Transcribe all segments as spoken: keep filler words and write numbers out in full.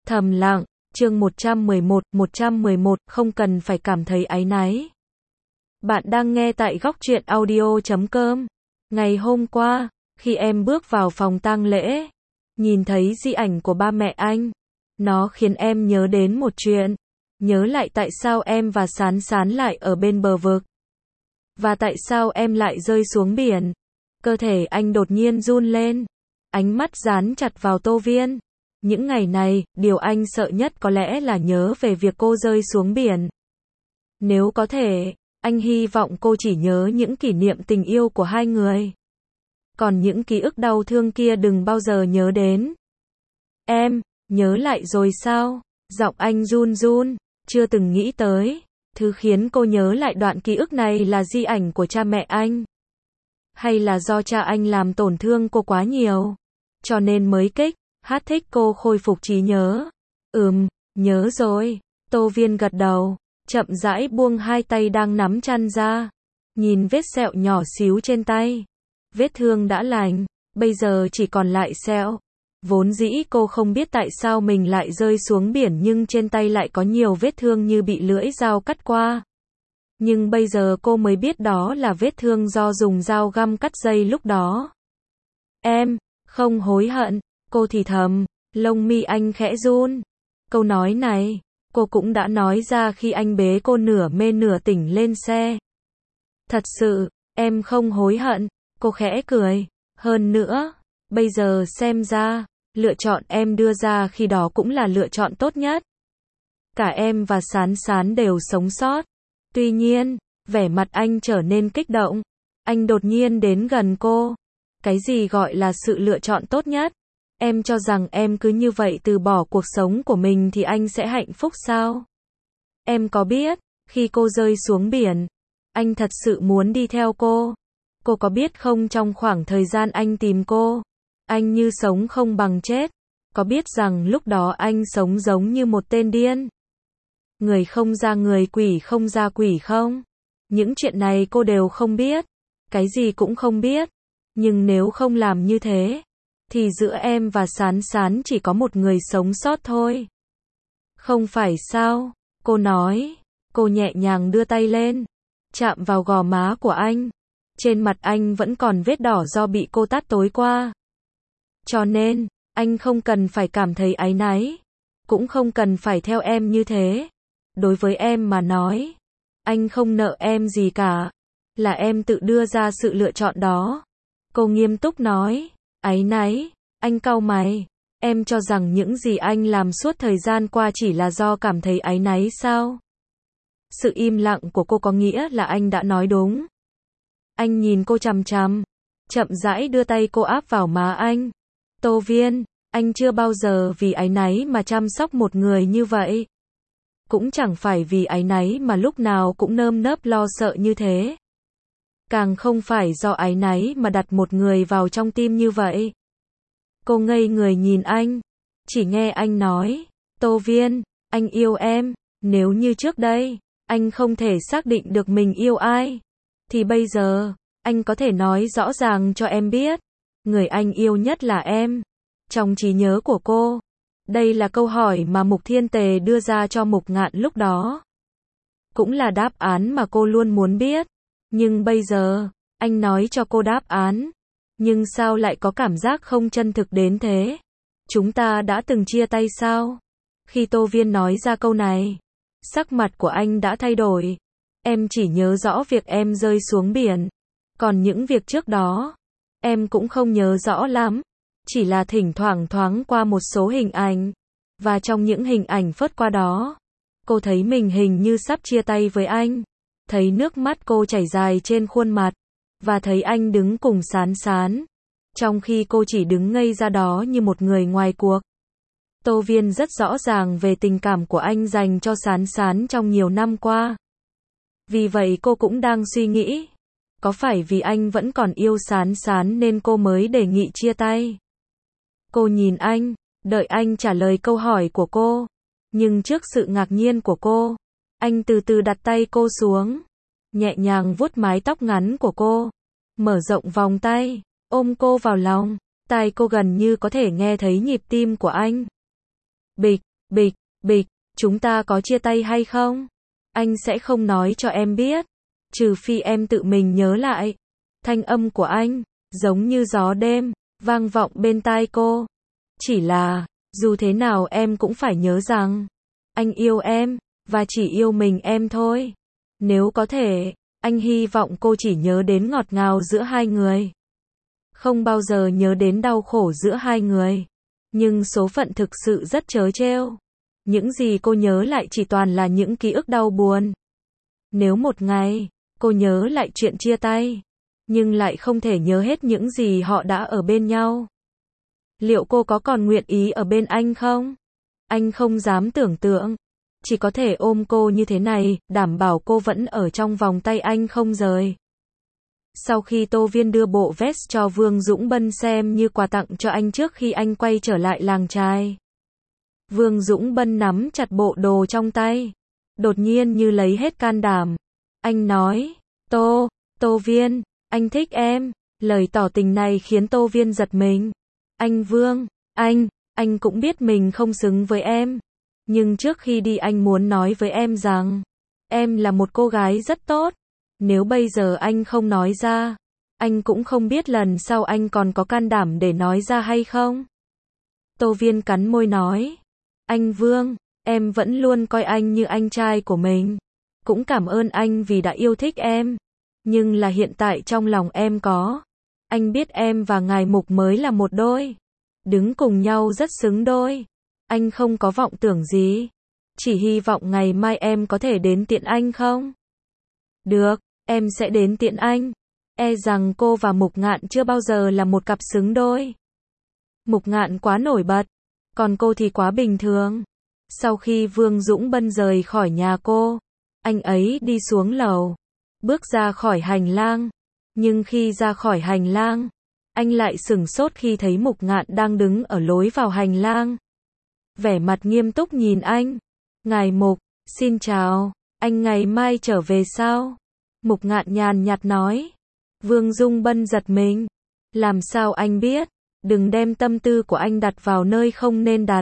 Thầm lặng, chương một trăm mười một, một trăm mười một, không cần phải cảm thấy áy náy. Bạn đang nghe tại góc truyện audio chấm com. Ngày hôm qua, khi em bước vào phòng tang lễ, nhìn thấy di ảnh của ba mẹ anh, nó khiến em nhớ đến một chuyện. Nhớ lại tại sao em và Sán Sán lại ở bên bờ vực. Và tại sao em lại rơi xuống biển. Cơ thể anh đột nhiên run lên. Ánh mắt dán chặt vào Tô Viên. Những ngày này, điều anh sợ nhất có lẽ là nhớ về việc cô rơi xuống biển. Nếu có thể, anh hy vọng cô chỉ nhớ những kỷ niệm tình yêu của hai người. Còn những ký ức đau thương kia đừng bao giờ nhớ đến. Em, nhớ lại rồi sao? Giọng anh run run, chưa từng nghĩ tới. Thứ khiến cô nhớ lại đoạn ký ức này là di ảnh của cha mẹ anh. Hay là do cha anh làm tổn thương cô quá nhiều, cho nên mới kích, hát thích cô khôi phục trí nhớ. Ừm, nhớ rồi. Tô Viên gật đầu, chậm rãi buông hai tay đang nắm chăn ra. Nhìn vết sẹo nhỏ xíu trên tay. Vết thương đã lành, bây giờ chỉ còn lại sẹo. Vốn dĩ cô không biết tại sao mình lại rơi xuống biển nhưng trên tay lại có nhiều vết thương như bị lưỡi dao cắt qua. Nhưng bây giờ cô mới biết đó là vết thương do dùng dao găm cắt dây lúc đó. Em, không hối hận, cô thì thầm, lông mi anh khẽ run. Câu nói này, cô cũng đã nói ra khi anh bế cô nửa mê nửa tỉnh lên xe. Thật sự, em không hối hận, cô khẽ cười. Hơn nữa, bây giờ xem ra, lựa chọn em đưa ra khi đó cũng là lựa chọn tốt nhất. Cả em và Sán Sán đều sống sót. Tuy nhiên, vẻ mặt anh trở nên kích động. Anh đột nhiên đến gần cô. Cái gì gọi là sự lựa chọn tốt nhất? Em cho rằng em cứ như vậy từ bỏ cuộc sống của mình thì anh sẽ hạnh phúc sao? Em có biết, khi cô rơi xuống biển, anh thật sự muốn đi theo cô. Cô có biết không, trong khoảng thời gian anh tìm cô, anh như sống không bằng chết. Có biết rằng lúc đó anh sống giống như một tên điên? Người không ra người, quỷ không ra quỷ không? Những chuyện này cô đều không biết. Cái gì cũng không biết. Nhưng nếu không làm như thế, thì giữa em và Sán Sán chỉ có một người sống sót thôi. Không phải sao? Cô nói. Cô nhẹ nhàng đưa tay lên, chạm vào gò má của anh. Trên mặt anh vẫn còn vết đỏ do bị cô tát tối qua. Cho nên, anh không cần phải cảm thấy áy náy. Cũng không cần phải theo em như thế. Đối với em mà nói, anh không nợ em gì cả. Là em tự đưa ra sự lựa chọn đó. Cô nghiêm túc nói. Áy náy, anh cau mày. Em cho rằng những gì anh làm suốt thời gian qua chỉ là do cảm thấy áy náy sao? Sự im lặng của cô có nghĩa là anh đã nói đúng. Anh nhìn cô chằm chằm, chậm rãi đưa tay cô áp vào má anh. Tô Viên, anh chưa bao giờ vì áy náy mà chăm sóc một người như vậy. Cũng chẳng phải vì áy náy mà lúc nào cũng nơm nớp lo sợ như thế. Càng không phải do áy náy mà đặt một người vào trong tim như vậy. Cô ngây người nhìn anh, chỉ nghe anh nói, Tô Viên, anh yêu em. Nếu như trước đây, anh không thể xác định được mình yêu ai, thì bây giờ, anh có thể nói rõ ràng cho em biết, người anh yêu nhất là em. Trong trí nhớ của cô, đây là câu hỏi mà Mục Thiên Tề đưa ra cho Mục Ngạn lúc đó. Cũng là đáp án mà cô luôn muốn biết. Nhưng bây giờ, anh nói cho cô đáp án. Nhưng sao lại có cảm giác không chân thực đến thế? Chúng ta đã từng chia tay sao? Khi Tô Viên nói ra câu này, sắc mặt của anh đã thay đổi. Em chỉ nhớ rõ việc em rơi xuống biển. Còn những việc trước đó, em cũng không nhớ rõ lắm. Chỉ là thỉnh thoảng thoáng qua một số hình ảnh. Và trong những hình ảnh phớt qua đó, cô thấy mình hình như sắp chia tay với anh. Thấy nước mắt cô chảy dài trên khuôn mặt. Và thấy anh đứng cùng Sán Sán. Trong khi cô chỉ đứng ngây ra đó như một người ngoài cuộc. Tô Viên rất rõ ràng về tình cảm của anh dành cho Sán Sán trong nhiều năm qua. Vì vậy cô cũng đang suy nghĩ. Có phải vì anh vẫn còn yêu Sán Sán nên cô mới đề nghị chia tay? Cô nhìn anh, đợi anh trả lời câu hỏi của cô. Nhưng trước sự ngạc nhiên của cô, anh từ từ đặt tay cô xuống. Nhẹ nhàng vuốt mái tóc ngắn của cô. Mở rộng vòng tay, ôm cô vào lòng. Tai cô gần như có thể nghe thấy nhịp tim của anh. Bịch, Bịch, bịch, chúng ta có chia tay hay không? Anh sẽ không nói cho em biết. Trừ phi em tự mình nhớ lại. Thanh âm của anh, giống như gió đêm, vang vọng bên tai cô. Chỉ là, dù thế nào em cũng phải nhớ rằng, anh yêu em, và chỉ yêu mình em thôi. Nếu có thể, anh hy vọng cô chỉ nhớ đến ngọt ngào giữa hai người. Không bao giờ nhớ đến đau khổ giữa hai người. Nhưng số phận thực sự rất trớ trêu. Những gì cô nhớ lại chỉ toàn là những ký ức đau buồn. Nếu một ngày, cô nhớ lại chuyện chia tay, nhưng lại không thể nhớ hết những gì họ đã ở bên nhau. Liệu cô có còn nguyện ý ở bên anh không? Anh không dám tưởng tượng. Chỉ có thể ôm cô như thế này, đảm bảo cô vẫn ở trong vòng tay anh không rời. Sau khi Tô Viên đưa bộ vest cho Vương Dũng Bân xem như quà tặng cho anh trước khi anh quay trở lại làng trai. Vương Dũng Bân nắm chặt bộ đồ trong tay. Đột nhiên như lấy hết can đảm. Anh nói, Tô, Tô Viên, anh thích em. Lời tỏ tình này khiến Tô Viên giật mình. Anh Vương, anh, anh cũng biết mình không xứng với em. Nhưng trước khi đi anh muốn nói với em rằng, em là một cô gái rất tốt. Nếu bây giờ anh không nói ra, anh cũng không biết lần sau anh còn có can đảm để nói ra hay không. Tô Viên cắn môi nói, anh Vương, em vẫn luôn coi anh như anh trai của mình. Cũng cảm ơn anh vì đã yêu thích em. Nhưng là hiện tại trong lòng em có. Anh biết em và Ngài Mục mới là một đôi. Đứng cùng nhau rất xứng đôi. Anh không có vọng tưởng gì. Chỉ hy vọng ngày mai em có thể đến tiện anh không? Được, em sẽ đến tiện anh. E rằng cô và Mục Ngạn chưa bao giờ là một cặp xứng đôi. Mục Ngạn quá nổi bật, còn cô thì quá bình thường. Sau khi Vương Dũng Bân rời khỏi nhà cô, anh ấy đi xuống lầu, bước ra khỏi hành lang. Nhưng khi ra khỏi hành lang, anh lại sửng sốt khi thấy Mục Ngạn đang đứng ở lối vào hành lang. Vẻ mặt nghiêm túc nhìn anh. Ngài Mục, xin chào, anh ngày mai trở về sao? Mục Ngạn nhàn nhạt nói. Vương Dung Bân giật mình. Làm sao anh biết? Đừng đem tâm tư của anh đặt vào nơi không nên đặt.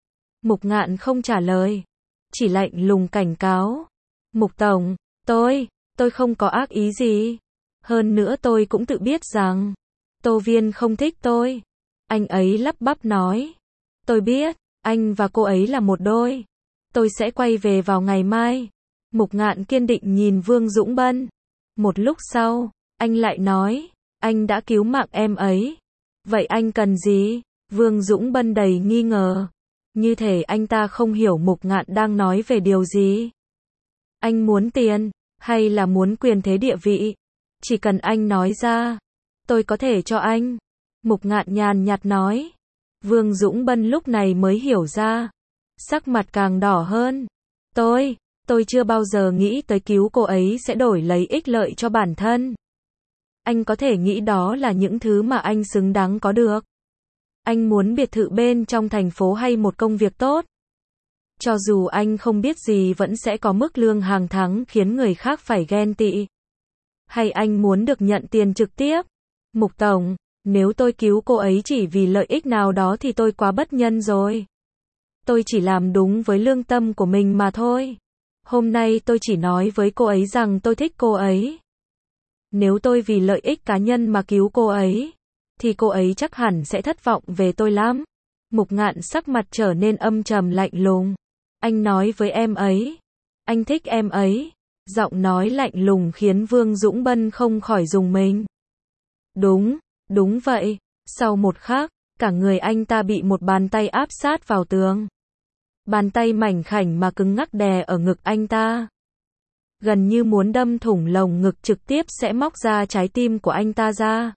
Mục Ngạn không trả lời, chỉ lạnh lùng cảnh cáo. Mục Tổng, tôi, tôi không có ác ý gì. Hơn nữa tôi cũng tự biết rằng, Tô Viên không thích tôi. Anh ấy lắp bắp nói. Tôi biết, anh và cô ấy là một đôi. Tôi sẽ quay về vào ngày mai. Mục Ngạn kiên định nhìn Vương Dũng Bân. Một lúc sau, anh lại nói, anh đã cứu mạng em ấy. Vậy anh cần gì? Vương Dũng Bân đầy nghi ngờ. Như thể anh ta không hiểu Mục Ngạn đang nói về điều gì. Anh muốn tiền, hay là muốn quyền thế địa vị? Chỉ cần anh nói ra, tôi có thể cho anh. Mục Ngạn nhàn nhạt nói. Vương Dũng Bân lúc này mới hiểu ra. Sắc mặt càng đỏ hơn. Tôi, tôi chưa bao giờ nghĩ tới cứu cô ấy sẽ đổi lấy ích lợi cho bản thân. Anh có thể nghĩ đó là những thứ mà anh xứng đáng có được. Anh muốn biệt thự bên trong thành phố hay một công việc tốt. Cho dù anh không biết gì vẫn sẽ có mức lương hàng tháng khiến người khác phải ghen tị. Hay anh muốn được nhận tiền trực tiếp? Mục Tổng, nếu tôi cứu cô ấy chỉ vì lợi ích nào đó thì tôi quá bất nhân rồi. Tôi chỉ làm đúng với lương tâm của mình mà thôi. Hôm nay tôi chỉ nói với cô ấy rằng tôi thích cô ấy. Nếu tôi vì lợi ích cá nhân mà cứu cô ấy, thì cô ấy chắc hẳn sẽ thất vọng về tôi lắm. Mục Ngạn sắc mặt trở nên âm trầm lạnh lùng. Anh nói với em ấy. Anh thích em ấy. Giọng nói lạnh lùng khiến Vương Dũng Bân không khỏi rùng mình. Đúng, đúng vậy. Sau một khắc, cả người anh ta bị một bàn tay áp sát vào tường. Bàn tay mảnh khảnh mà cứng ngắc đè ở ngực anh ta. Gần như muốn đâm thủng lồng ngực, trực tiếp sẽ móc ra trái tim của anh ta ra.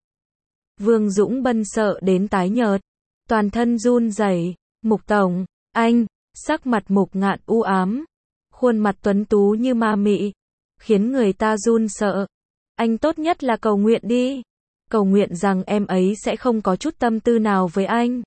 Vương Dũng Bân sợ đến tái nhợt, toàn thân run rẩy. Mục Tổng, anh, sắc mặt Mục Ngạn u ám, khuôn mặt tuấn tú như ma mị, khiến người ta run sợ. Anh tốt nhất là cầu nguyện đi. Cầu nguyện rằng em ấy sẽ không có chút tâm tư nào với anh.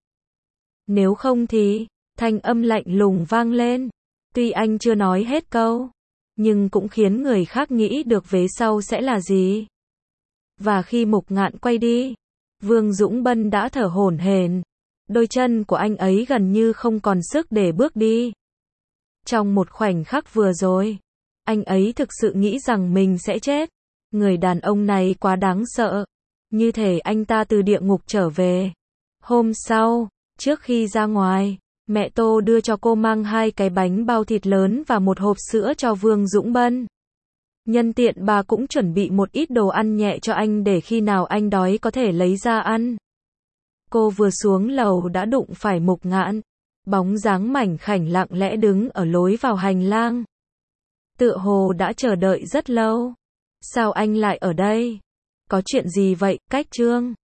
Nếu không thì, thanh âm lạnh lùng vang lên. Tuy anh chưa nói hết câu, nhưng cũng khiến người khác nghĩ được vế sau sẽ là gì. Và khi Mục Ngạn quay đi, Vương Dũng Bân đã thở hổn hển. Đôi chân của anh ấy gần như không còn sức để bước đi. Trong một khoảnh khắc vừa rồi, anh ấy thực sự nghĩ rằng mình sẽ chết. Người đàn ông này quá đáng sợ. Như thể anh ta từ địa ngục trở về. Hôm sau, trước khi ra ngoài, mẹ Tô đưa cho cô mang hai cái bánh bao thịt lớn và một hộp sữa cho Vương Dũng Bân. Nhân tiện bà cũng chuẩn bị một ít đồ ăn nhẹ cho anh để khi nào anh đói có thể lấy ra ăn. Cô vừa xuống lầu đã đụng phải Mục Ngạn. Bóng dáng mảnh khảnh lặng lẽ đứng ở lối vào hành lang. Tựa hồ đã chờ đợi rất lâu. Sao anh lại ở đây? Có chuyện gì vậy, Cách Trương?